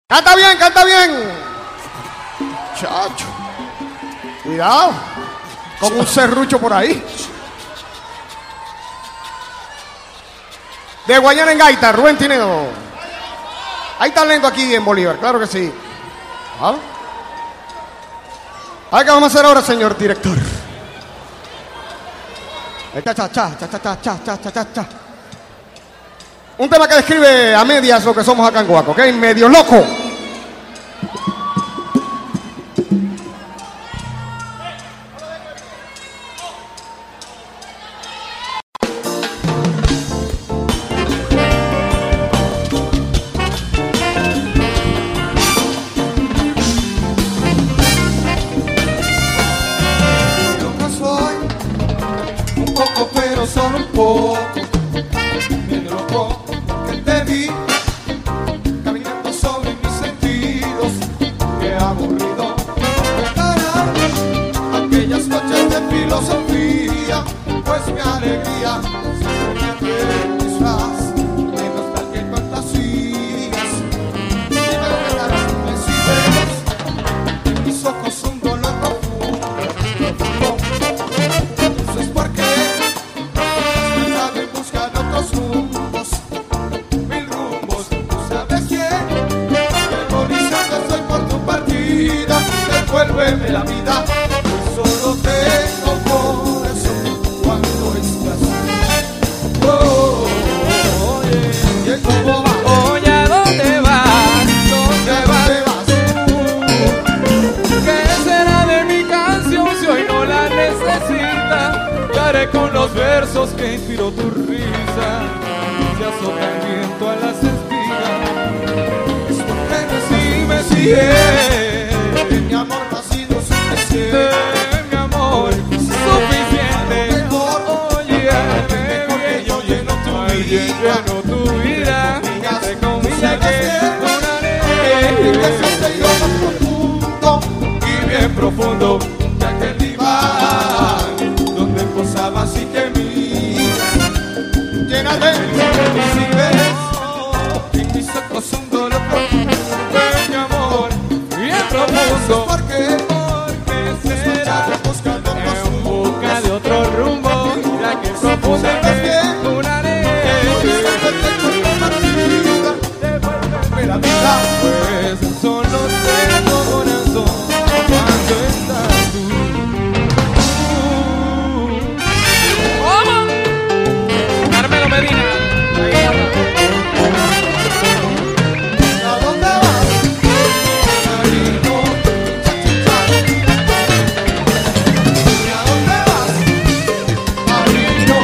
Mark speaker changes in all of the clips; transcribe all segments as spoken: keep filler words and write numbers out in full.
Speaker 1: Canta bien, canta bien. Chacho. Cuidado. Con un serrucho por ahí. De Guayana en gaita, Rubén Tinedo. Hay talento aquí en Bolívar, claro que sí. ¿Ah? A ver qué vamos a hacer ahora, señor director. Cha, cha, cha, cha, cha, cha, cha, cha, cha, cha. Un tema que describe a medias lo que somos acá en Guaco, ¿ok? Medio loco.
Speaker 2: Poco, pero solo un poco. Me loco que te vi caminando sobre mis sentidos. Qué aburrido para aquellas noches de filosofía. Pues mi alegría siempre disfraz de nostalgia y fantasías. Dime lo que darás si ves en mis ojos un dolor profundo. Eso es porque rumbos, mil rumbos, tú sabes bien que agonizando estoy por tu partida. Devuélveme la vida, pues solo tengo corazón cuando estás. Oh, oh, oh, yeah. ¿Y cómo va?
Speaker 3: Oye, ¿a dónde vas? ¿Dónde vas tú? ¿Qué será de mi canción si hoy no la necesita? ¿Qué haré con los versos que inspiró tu risa? Se azota el viento a las espigas.
Speaker 2: Es porque no si me sigue que mi amor no ha sido suficiente.
Speaker 3: Mi amor, suficiente. Oye,
Speaker 2: mejor que yo lleno tu vida.
Speaker 3: lleno tu vida. Entre comillas que
Speaker 2: y besarte yo más profundo y bien profundo de aquel diván donde posabas y gemías llena de mis en mis ojos un dolor profundo
Speaker 3: de mi amor bien profundo.
Speaker 2: ¿Por qué? Porque será buscando
Speaker 3: en busca de otro rumbo, ya que profundo que una
Speaker 2: la vida,
Speaker 3: pues solo tengo corazón cuando estás tú. ¡Vamos! Carmelo Medina.
Speaker 2: ¿A dónde vas? Marino, ¿a dónde vas? Marino,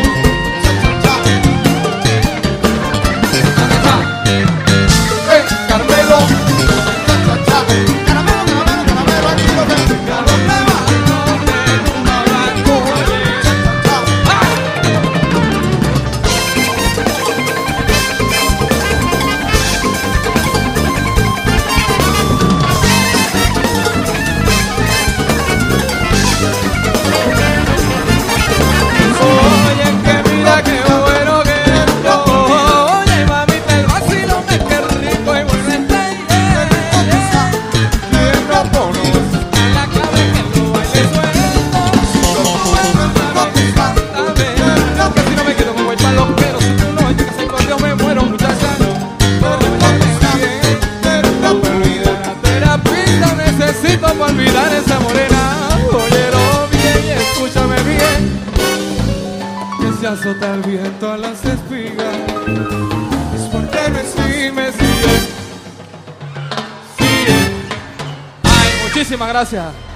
Speaker 2: ¡eh, Carmelo! Caramelo, caramelo, caramelo, aquí lo tengo. ¿A dónde vas?
Speaker 3: Oye, que mira qué bueno que estoy. Oye, mamita, el vacilo me qué rico y vuelve a estar. Que no pones en la clave que no baile suelto. Que si no me quedo me voy pa' los pelos. Si tú no llegas al patio me muero, muchacha. Terapista necesito para olvidar esa morena. Óyelo bien y escúchame bien. Que se azota el viento a las espigas. Es porque me sigue, me sigue, sigue. Ay, muchísimas gracias.